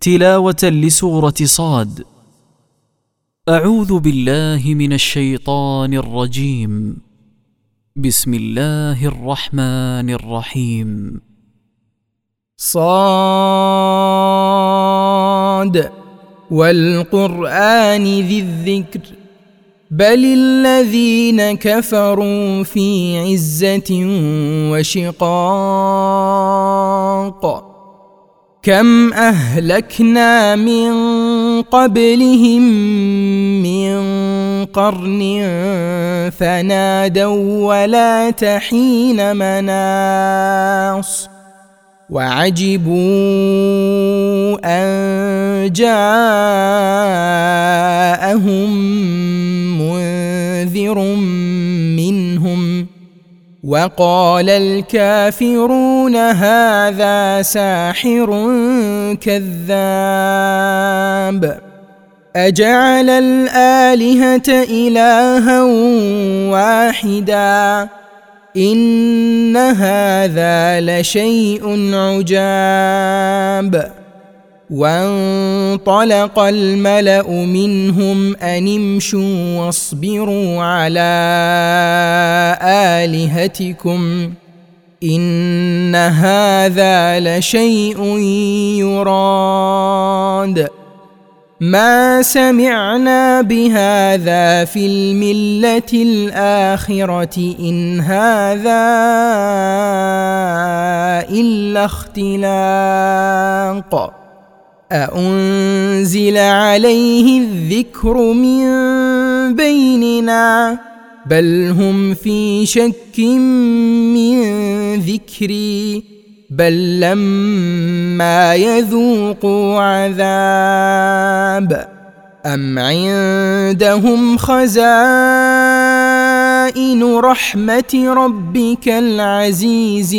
تلاوة لسورة صاد. أعوذ بالله من الشيطان الرجيم. بسم الله الرحمن الرحيم. صاد والقرآن ذي الذكر بل الذين كفروا في عزة وشقاق كم أهلكنا من قبلهم من قرن فنادوا ولا حين مناص وعجبوا أن جاءهم منذر منهم وقال الكافرون هذا ساحر كذاب أجعل الآلهة إلها واحدا إن هذا لشيء عجاب وانطلق الملأ منهم أن امشوا واصبروا على آلهتكم إن هذا لشيء يراد ما سمعنا بهذا في الملة الآخرة إن هذا إلا اختلاق أأنزل عليه الذكر من بيننا بل هم في شك من ذكري بل لما يذوقوا عذاب أم عندهم خزائن رحمة ربك العزيز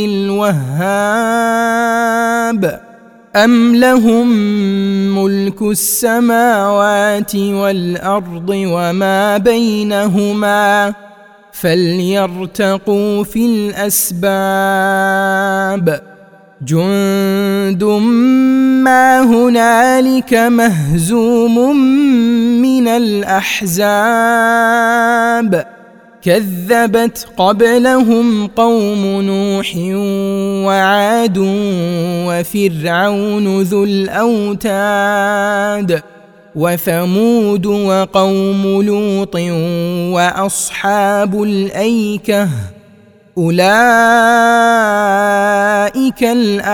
الوهاب أم لهم ملك السماوات والأرض وما بينهما فليرتقوا في الأسباب جند ما هنالك مهزوم من الأحزاب كذبت قبلهم قوم نوح وعاد وفرعون ذو الأوتاد وثمود وقوم لوط وأصحاب الأيكة أولئك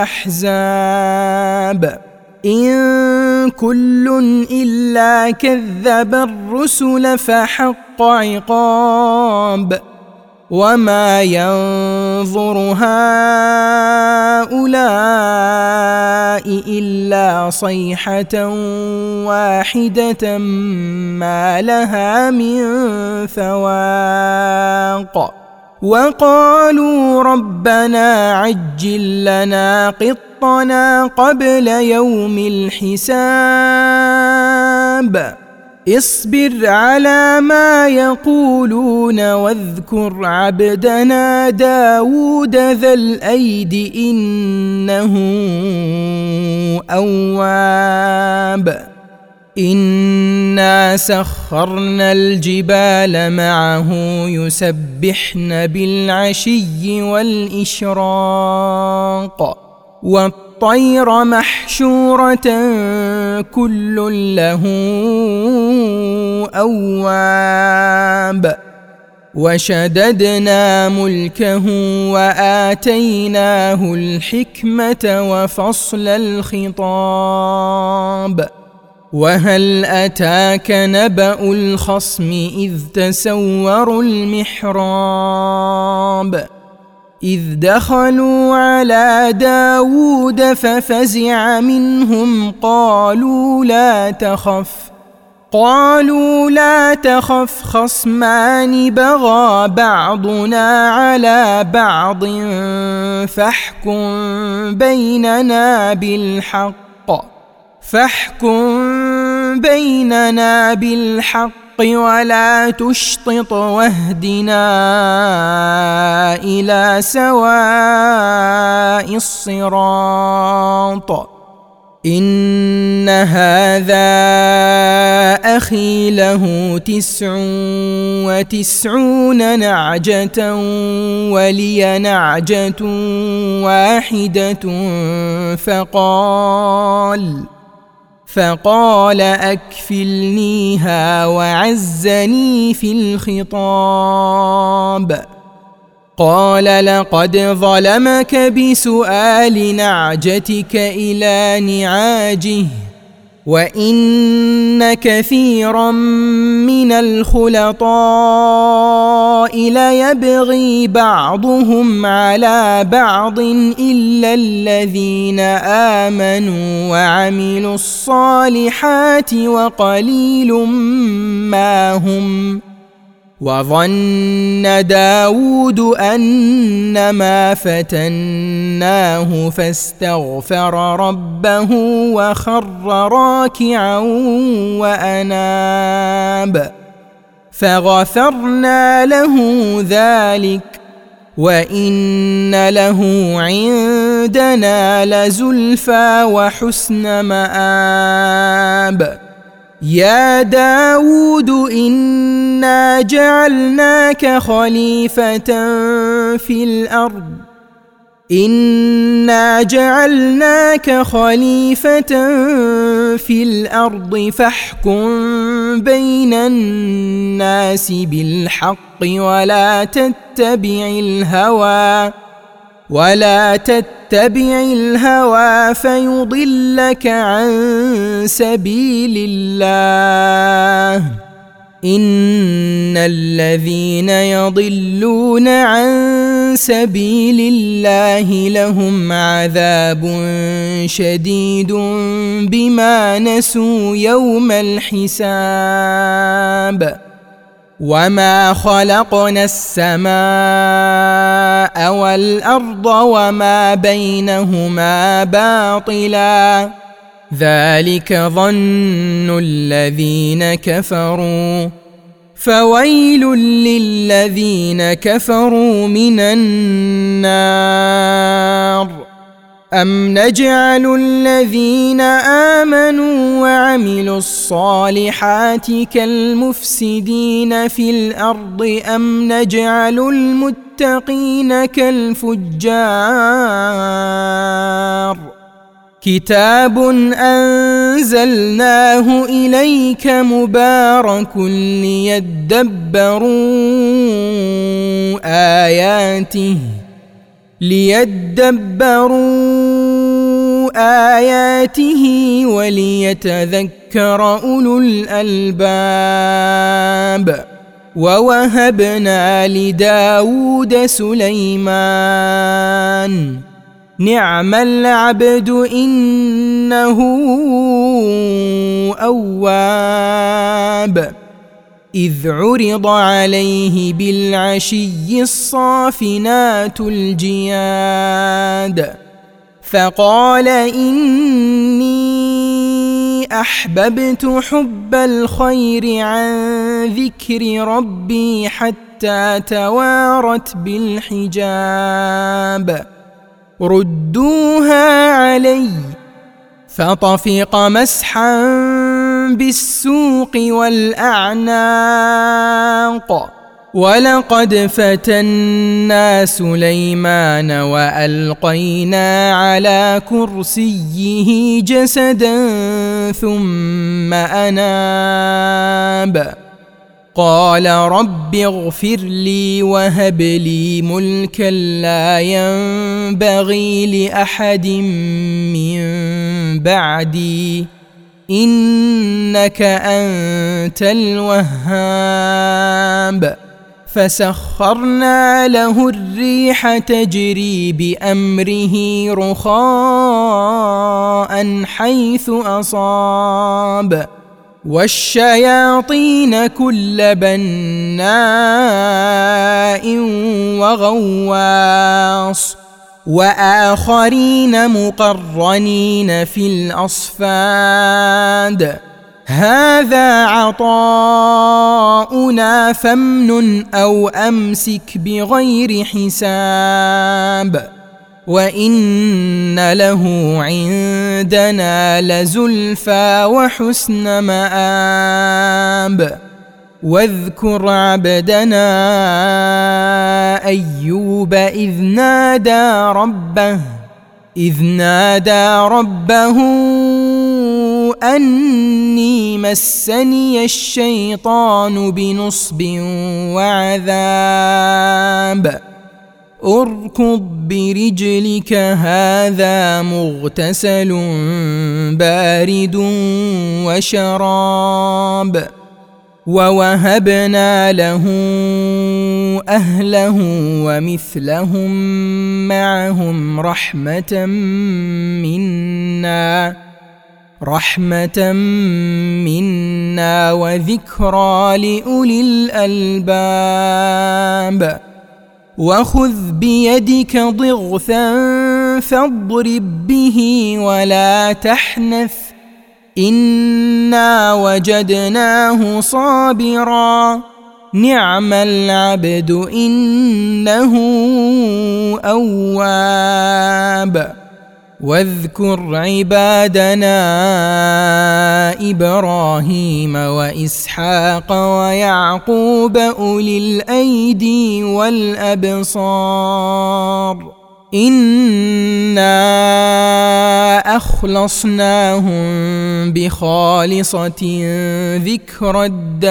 الأحزاب إن كل إلا كذب الرسل فحق عقاب وما ينظر هؤلاء إلا صيحة واحدة ما لها من فواق وقالوا ربنا عجل لنا قطنا قبل يوم الحساب اصبر على ما يقولون واذكر عبدنا داود ذا الأيد إنه أواب إنا سخرنا الجبال معه يسبحن بالعشي والإشراق والطير محشورة كل له أواب وشددنا ملكه وآتيناه الحكمة وفصل الخطاب وهل أتاك نبأ الخصم إذ تسوروا المحراب إذ دخلوا على داود ففزع منهم قالوا لا تخف خصمان بغى بعضنا على بعض فاحكم بيننا بالحق ولا تشطط واهدنا إلى سواء الصراط إن هذا أخي له 99 نعجة ولي نعجة واحدة فقال أكفلنيها وعزني في الخطاب. قال لقد ظلمك بسؤال نعجتك إلى نعاجه وإن كثيرا من الخلطاء ليبغي بعضهم على بعض إلا الذين آمنوا وعملوا الصالحات وقليل ما هم. وظن داود أنما فتناه فاستغفر ربه وخر راكعا وأناب فغفرنا له ذلك وإن له عندنا لزلفى وحسن مآب. يا داود إنا جعلناك خليفة في الأرض فاحكم بين الناس بالحق ولا تتبع الهوى فيضلك عن سبيل الله. إن الذين يضلون عن سبيل الله لهم عذاب شديد بما نسوا يوم الحساب. وما خلقنا السماء والأرض وما بينهما باطلا ذلك ظن الذين كفروا فويل للذين كفروا من النار. أم نجعل الذين آمنوا وعملوا الصالحات كالمفسدين في الأرض أم نجعل المتقين كالفجار. كتاب أنزلناه إليك مبارك ليدبروا آياته وليتذكر أولو الألباب. ووهبنا لداود سليمان نعم العبد إنه أواب. إذ عرض عليه بالعشي الصافنات الجياد فقال إني أحببت حب الخير عن ذكر ربي حتى توارت بالحجاب. ردوها علي فطفق مسحا بالسوق والأعناق. ولقد فتنا سليمان وألقينا على كرسيه جسدا ثم أناب. قال رب اغفر لي وهب لي ملكا لا ينبغي لأحد من بعدي إنك أنت الوهاب. فسخرنا له الريح تجري بأمره رخاء حيث أصاب والشياطين كل بناء وغواص وآخرين مقرنين في الأصفاد. هذا عطاؤنا فامنن أو أمسك بغير حساب. وإن له عندنا لزلفى وحسن مآب واذكر عبدنا أيوب إذ نادى ربه أني مسني الشيطان بنصب وعذاب اركض برجلك هذا مغتسل بارد وشراب ووهبنا له أهله ومثلهم معهم رحمة منا وذكرى لأولي الألباب وخذ بيدك ضغثا فاضرب به ولا تحنث إنا وجدناه صابرا نعم العبد إنه أواب واذكر عبادنا إبراهيم وإسحاق ويعقوب أولي الأيدي والأبصار إنا أخلصناهم بخالصة ذكر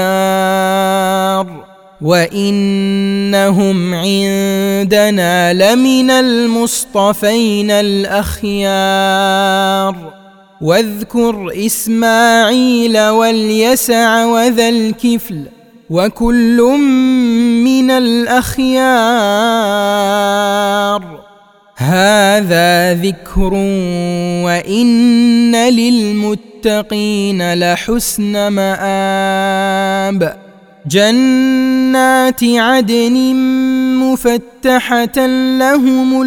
الدار وإنهم عندنا لمن المصطفين الأخيار واذكر إسماعيل واليسع وذا الكفل وكل من الأخيار هذا ذكر وإن للمتقين لحسن مآب جنات عدن مفتحة لهم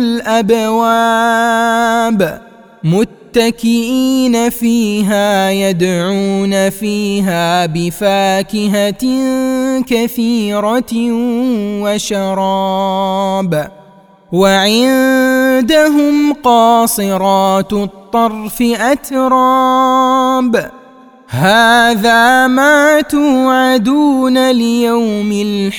الأبواب متكئين فيها يدعون فيها بفاكهة كثيرة وشراب وعندهم قاصرات الطرف أتراب هذا ما توعدون ليوم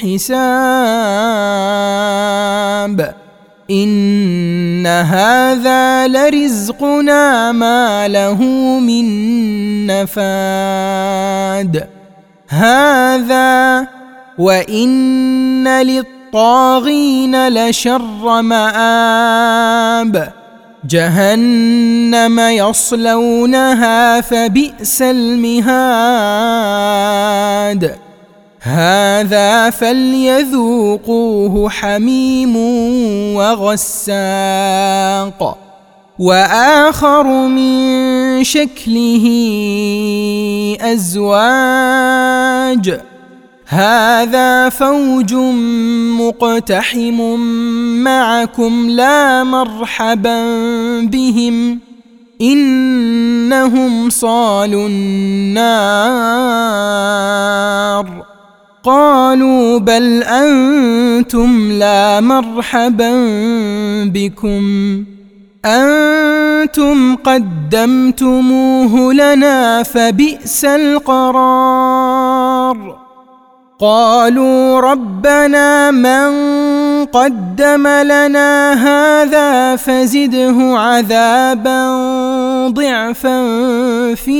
الحساب إن هذا لرزقنا ما له من نفاد هذا وإن للطاغين لشر مآب جهنم يصلونها فبئس المهاد هذا فليذوقوه حميم وغساق وآخر من شكله أزواج هذا فوج مقتحم معكم لا مرحبا بهم إنهم صالوا النار قالوا بل أنتم لا مرحبا بكم أنتم قدمتموه لنا فبئس القرار قالوا ربنا من قدم لنا هذا فزده عذابا ضعفا في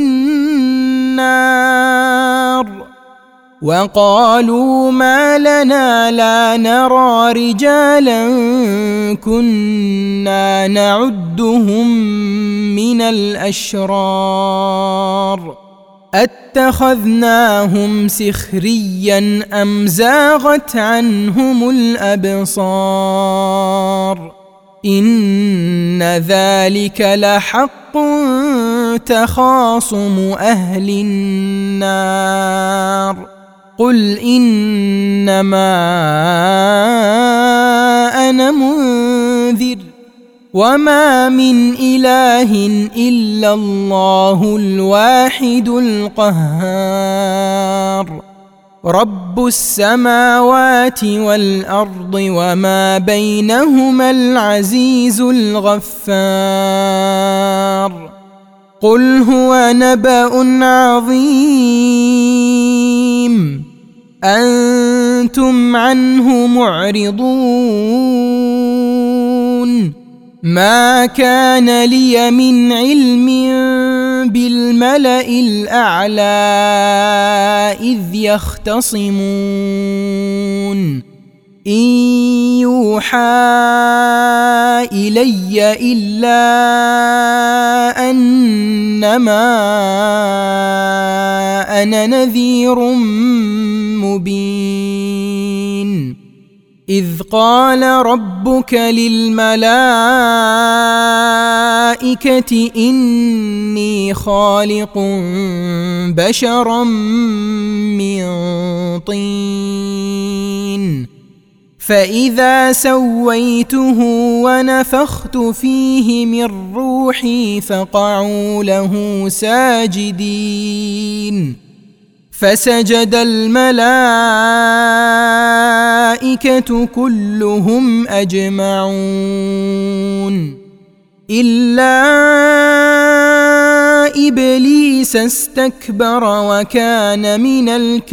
النار وقالوا ما لنا لا نرى رجالا كنا نعدهم من الأشرار أتخذناهم سخريا أم زاغت عنهم الأبصار إن ذلك لحق تخاصم أهل النار قل إنما أنا منذر وما من إله إلا الله الواحد القهار رب السماوات والأرض وما بينهما العزيز الغفار قل هو نبأ عظيم أنتم عنه معرضون ما كان لي من علم بالملأ الأعلى إذ يختصمون إن يوحى إلي إلا أنما أنا نذير مبين إذ قال ربك للملائكة إني خالق بشرا من طين فإذا سويته ونفخت فيه من روحي فقعوا له ساجدين فسجد الملائكة كلهم أجمعون إلا إبليس استكبر وكان من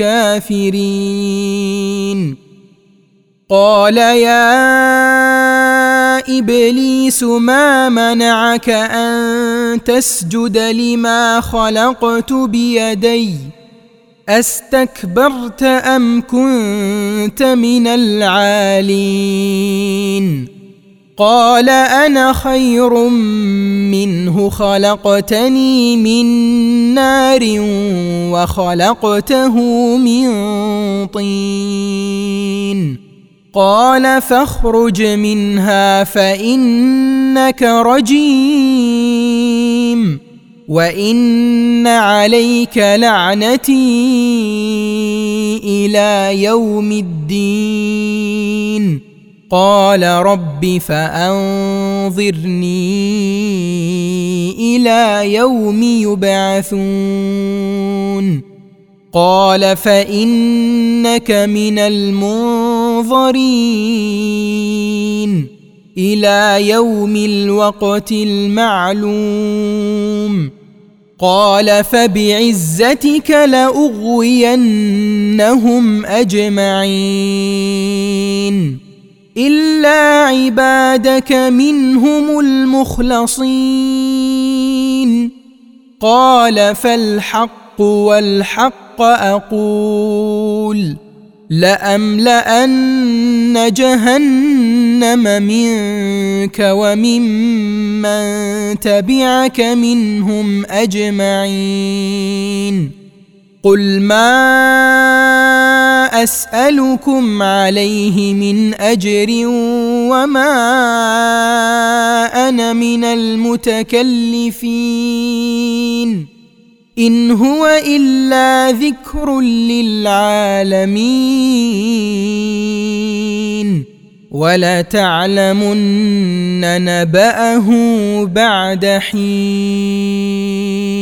الكافرين قال يا إبليس ما منعك أن تسجد لما خلقت بيدي أستكبرت أم كنت من العالين قال أنا خير منه خلقتني من نار وخلقته من طين قال فاخرج منها فإنك رجيم وإن عليك لعنتي إلى يوم الدين قال رب فأنظرني إلى يوم يبعثون قال فإنك من المنظرين إلى يوم الوقت المعلوم قال فبعزتك لأغوينهم أجمعين إلا عبادك منهم المخلصين قال فالحق والحق أقول لأملأن جهنم منك وممن تبعك منهم أجمعين قل ما أسألكم عليه من أجر وما أنا من المتكلفين إن هو إلا ذكر للعالمين ولتعلمن نبأه بعد حين